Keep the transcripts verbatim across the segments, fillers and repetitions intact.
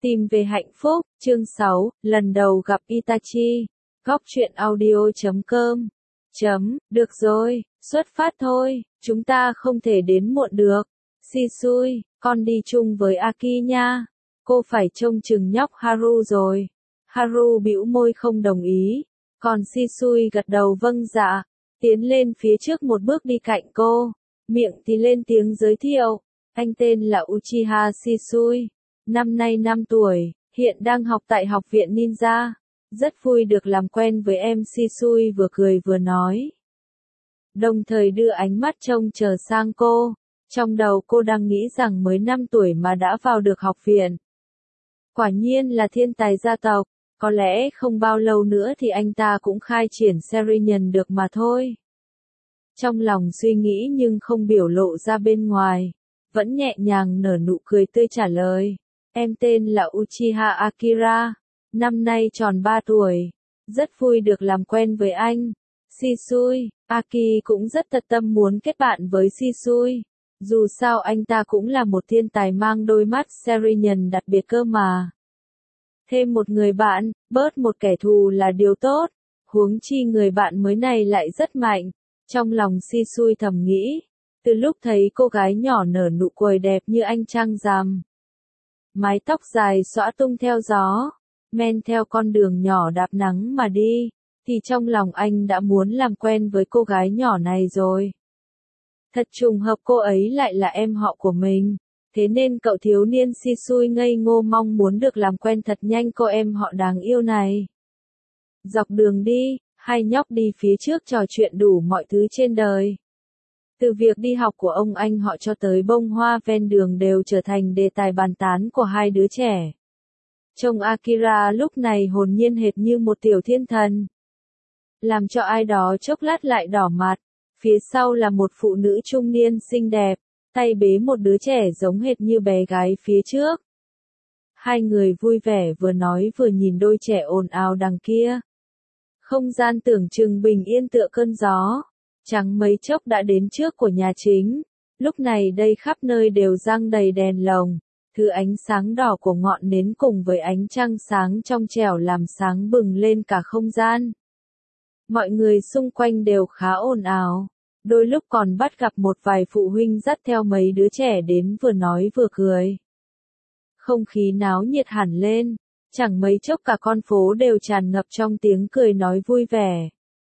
Tìm về hạnh phúc, chương sáu, lần đầu gặp Itachi. Góc truyện audio chấm com. Chấm, được rồi, xuất phát thôi, chúng ta không thể đến muộn được. Shisui, con đi chung với Aki nha. Cô phải trông chừng nhóc Haru rồi. Haru bĩu môi không đồng ý. Còn Shisui gật đầu vâng dạ. Tiến lên phía trước một bước đi cạnh cô. Miệng thì lên tiếng giới thiệu. Anh tên là Uchiha Shisui. Năm nay năm tuổi, hiện đang học tại học viện ninja. Rất vui được làm quen với em. Shisui vừa cười vừa nói. Đồng thời đưa ánh mắt trông chờ sang cô. Trong đầu cô đang nghĩ rằng mới năm tuổi mà đã vào được học viện. Quả nhiên là thiên tài gia tộc, có lẽ không bao lâu nữa thì anh ta cũng khai triển Sharingan được mà thôi. Trong lòng suy nghĩ nhưng không biểu lộ ra bên ngoài, vẫn nhẹ nhàng nở nụ cười tươi trả lời. Em tên là Uchiha Akira, năm nay tròn ba tuổi, rất vui được làm quen với anh. Shisui, Aki cũng rất tận tâm muốn kết bạn với Shisui. Dù sao anh ta cũng là một thiên tài mang đôi mắt Sharingan đặc biệt cơ mà. Thêm một người bạn, bớt một kẻ thù là điều tốt. Huống chi người bạn mới này lại rất mạnh. Trong lòng Shisui thầm nghĩ. Từ lúc thấy cô gái nhỏ nở nụ cười đẹp như anh trăng rằm. Mái tóc dài xõa tung theo gió. Men theo con đường nhỏ đạp nắng mà đi. Thì trong lòng anh đã muốn làm quen với cô gái nhỏ này rồi. Thật trùng hợp cô ấy lại là em họ của mình. Thế nên cậu thiếu niên Shisui ngây ngô mong muốn được làm quen thật nhanh cô em họ đáng yêu này. Dọc đường đi, hai nhóc đi phía trước trò chuyện đủ mọi thứ trên đời. Từ việc đi học của ông anh họ cho tới bông hoa ven đường đều trở thành đề tài bàn tán của hai đứa trẻ. Trông Akira lúc này hồn nhiên hệt như một tiểu thiên thần. Làm cho ai đó chốc lát lại đỏ mặt. Phía sau là một phụ nữ trung niên xinh đẹp, tay bế một đứa trẻ giống hệt như bé gái phía trước. Hai người vui vẻ vừa nói vừa nhìn đôi trẻ ồn ào đằng kia. Không gian tưởng chừng bình yên tựa cơn gió. Chẳng mấy chốc đã đến trước của nhà chính. Lúc này đây khắp nơi đều răng đầy đèn lồng. Thứ ánh sáng đỏ của ngọn nến cùng với ánh trăng sáng trong trẻo làm sáng bừng lên cả không gian. Mọi người xung quanh đều khá ồn ào. Đôi lúc còn bắt gặp một vài phụ huynh dắt theo mấy đứa trẻ đến vừa nói vừa cười. Không khí náo nhiệt hẳn lên. Chẳng mấy chốc cả con phố đều tràn ngập trong tiếng cười nói vui vẻ.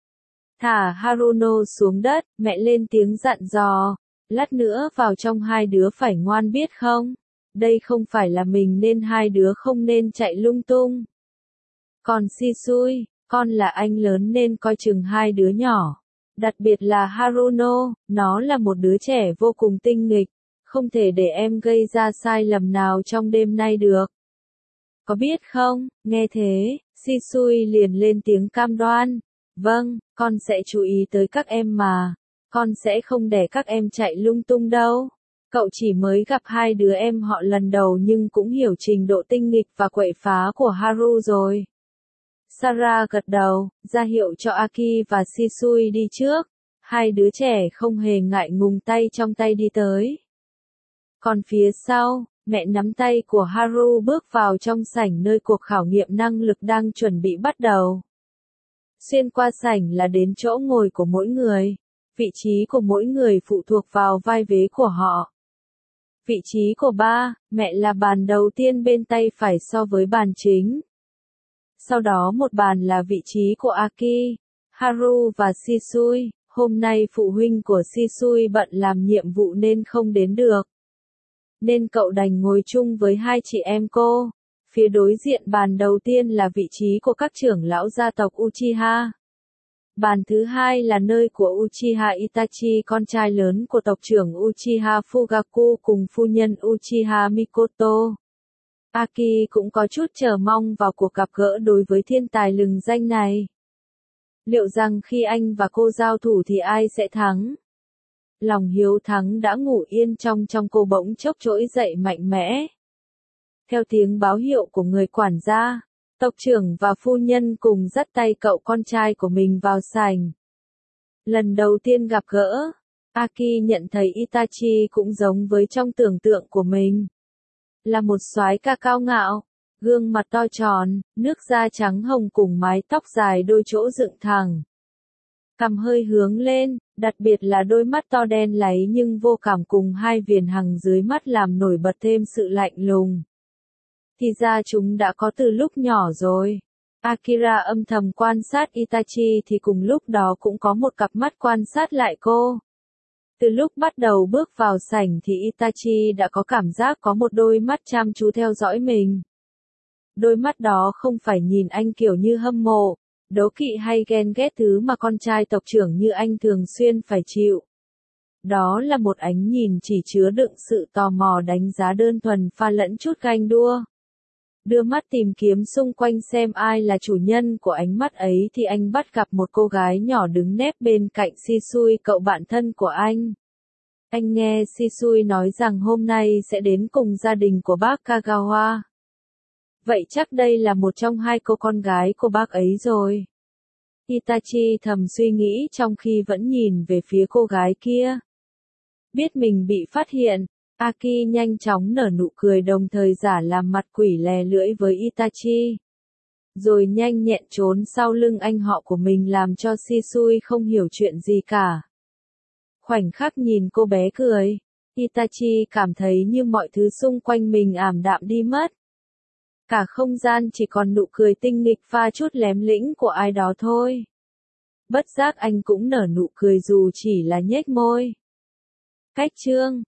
Thả Haruno xuống đất, mẹ lên tiếng dặn dò. Lát nữa vào trong hai đứa phải ngoan biết không? Đây không phải là mình nên hai đứa không nên chạy lung tung. Còn Shisui, con là anh lớn nên coi chừng hai đứa nhỏ. Đặc biệt là Haruno, nó là một đứa trẻ vô cùng tinh nghịch. Không thể để em gây ra sai lầm nào trong đêm nay được. Có biết không? Nghe thế, Shisui liền lên tiếng cam đoan. Vâng, con sẽ chú ý tới các em mà. Con sẽ không để các em chạy lung tung đâu. Cậu chỉ mới gặp hai đứa em họ lần đầu nhưng cũng hiểu trình độ tinh nghịch và quậy phá của Haru rồi. Sarah gật đầu, ra hiệu cho Aki và Shisui đi trước. Hai đứa trẻ không hề ngại ngùng tay trong tay đi tới. Còn phía sau, mẹ nắm tay của Haru bước vào trong sảnh nơi cuộc khảo nghiệm năng lực đang chuẩn bị bắt đầu. Xuyên qua sảnh là đến chỗ ngồi của mỗi người. Vị trí của mỗi người phụ thuộc vào vai vế của họ. Vị trí của ba, mẹ là bàn đầu tiên bên tay phải so với bàn chính. Sau đó một bàn là vị trí của Aki, Haru và Shisui. Hôm nay phụ huynh của Shisui bận làm nhiệm vụ nên không đến được. Nên cậu đành ngồi chung với hai chị em cô. Phía đối diện bàn đầu tiên là vị trí của các trưởng lão gia tộc Uchiha. Bàn thứ hai là nơi của Uchiha Itachi, con trai lớn của tộc trưởng Uchiha Fugaku cùng phu nhân Uchiha Mikoto. Aki cũng có chút chờ mong vào cuộc gặp gỡ đối với thiên tài lừng danh này. Liệu rằng khi anh và cô giao thủ thì ai sẽ thắng? Lòng hiếu thắng đã ngủ yên trong trong cô bỗng chốc trỗi dậy mạnh mẽ. Theo tiếng báo hiệu của người quản gia, tộc trưởng và phu nhân cùng dắt tay cậu con trai của mình vào sảnh. Lần đầu tiên gặp gỡ, Aki nhận thấy Itachi cũng giống với trong tưởng tượng của mình. Là một soái ca cao ngạo, Gương mặt to tròn, nước da trắng hồng cùng mái tóc dài đôi chỗ dựng thẳng. Cằm hơi hướng lên, đặc biệt là đôi mắt to đen láy nhưng vô cảm cùng hai viền hằng dưới mắt làm nổi bật thêm sự lạnh lùng. Thì ra chúng đã có từ lúc nhỏ rồi. Akira âm thầm quan sát Itachi thì cùng lúc đó cũng có một cặp mắt quan sát lại cô. Từ lúc bắt đầu bước vào sảnh thì Itachi đã có cảm giác có một đôi mắt chăm chú theo dõi mình. Đôi mắt đó không phải nhìn anh kiểu như hâm mộ, đố kỵ hay ghen ghét thứ mà con trai tộc trưởng như anh thường xuyên phải chịu. Đó là một ánh nhìn chỉ chứa đựng sự tò mò đánh giá đơn thuần pha lẫn chút ganh đua. Đưa mắt tìm kiếm xung quanh xem ai là chủ nhân của ánh mắt ấy thì anh bắt gặp một cô gái nhỏ đứng nép bên cạnh Shisui, cậu bạn thân của anh. Anh nghe Shisui nói rằng hôm nay sẽ đến cùng gia đình của bác Kagawa. Vậy chắc đây là một trong hai cô con gái của bác ấy rồi. Itachi thầm suy nghĩ trong khi vẫn nhìn về phía cô gái kia. Biết mình bị phát hiện, Aki nhanh chóng nở nụ cười đồng thời giả làm mặt quỷ lè lưỡi với Itachi. Rồi nhanh nhẹn trốn sau lưng anh họ của mình làm cho Shisui không hiểu chuyện gì cả. Khoảnh khắc nhìn cô bé cười, Itachi cảm thấy như mọi thứ xung quanh mình ảm đạm đi mất. Cả không gian chỉ còn nụ cười tinh nghịch pha chút lém lĩnh của ai đó thôi. Bất giác anh cũng nở nụ cười dù chỉ là nhếch môi. Cách chương